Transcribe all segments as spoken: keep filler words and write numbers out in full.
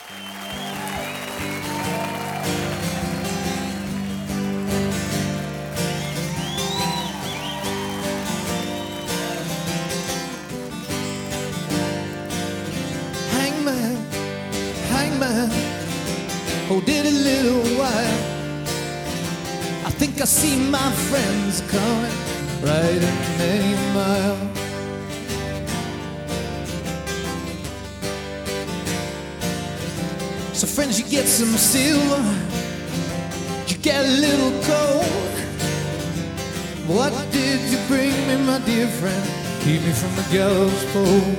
Hangman, hangman, hold it a little while. I think I see my friends coming, riding many miles. So friends, you get some silver, you get a little cold. What did you bring me, my dear friend? Keep me from the gallows pole.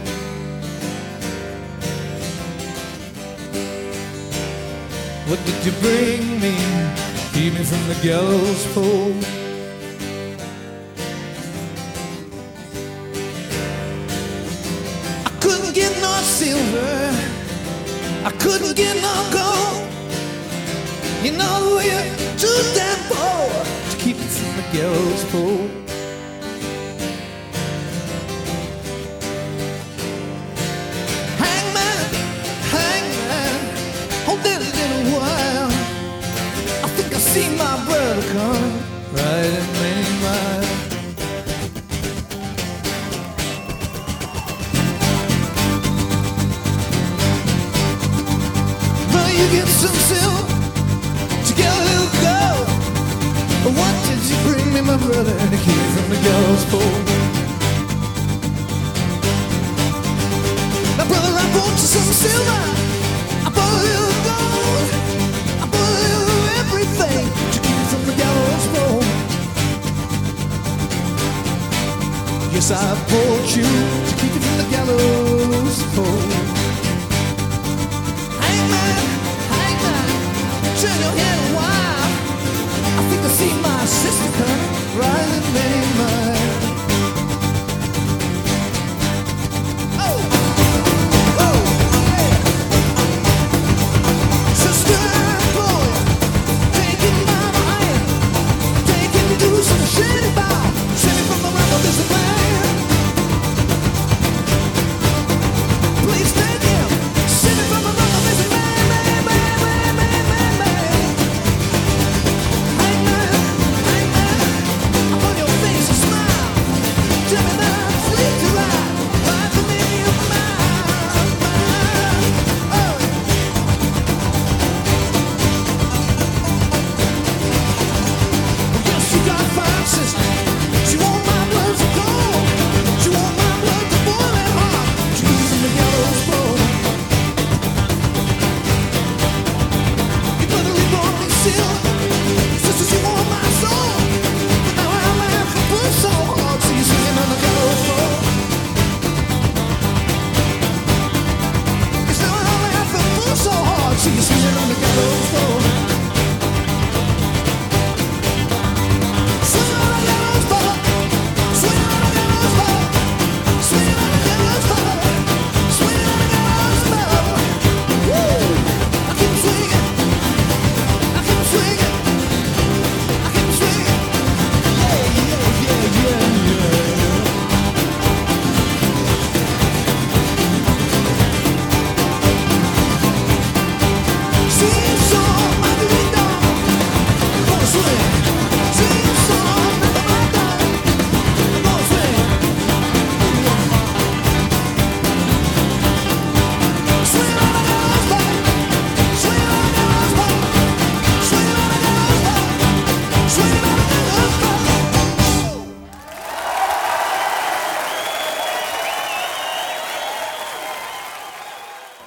What did you bring me? Keep me from the gallows pole. I couldn't get no silver, I couldn't get no gold. You know you're too damn poor to keep me from the gallows pole. Hangman, hangman, hold it a little while. I think I see my brother coming, riding many miles. Well, you get some silver to get a little gold. But what did you bring me, my brother, to keep me from the gallows pole? Now, brother, I brought you some silver, I brought a little gold, I brought a little everything to keep me from the gallows pole. Yes, I brought you to keep you from the gallows pole. Hangman, hangman, turn your head a while. I think I see my sister coming, riding many miles. Oh, oh, yeah. Sister, boy, taking my mind, taking me to some shit about, send me from the mouth of this man. Please take him, send me from the mouth of this man, man, man, man, man, man, man. Hangman, hangman, up on your face a smile. Tell me that I'm free to ride, ride for me a mile, mile. Oh. Yes, you got fine sister. She want my blood to cold. She want my blood to boil and hot. She's in the gallows pole. You better leave on me silver. Sister, she want my soul. But now I'm at the push so hard. She's singing on the gallows pole. Cause now I'm at the push so hard. She's singing on the gallows pole.